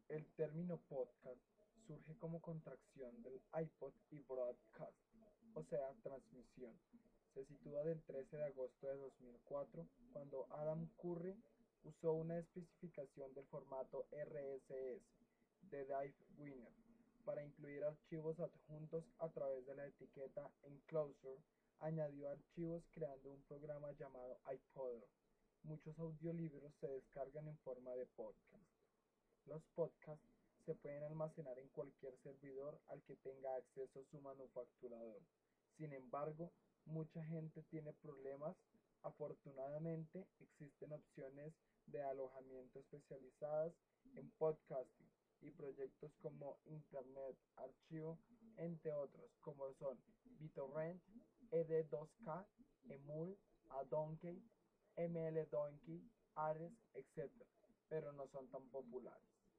El término podcast surge como contracción del iPod y broadcast, o sea, transmisión. Se sitúa del 13 de agosto de 2004, cuando Adam Curry usó una especificación del formato RSS de Dave Winner para incluir archivos adjuntos a través de la etiqueta Enclosure. Añadió archivos creando un programa llamado iPodder. Muchos audiolibros se descargan en forma de podcast. Los podcasts se pueden almacenar en cualquier servidor al que tenga acceso su manufacturador. Sin embargo, mucha gente tiene problemas. Afortunadamente, existen opciones de alojamiento especializadas en podcasting y proyectos como Internet Archive, entre otros, como son BitTorrent, ED2K, Emul, Adonkey, MLDonkey, Ares, etc., pero no son tan populares.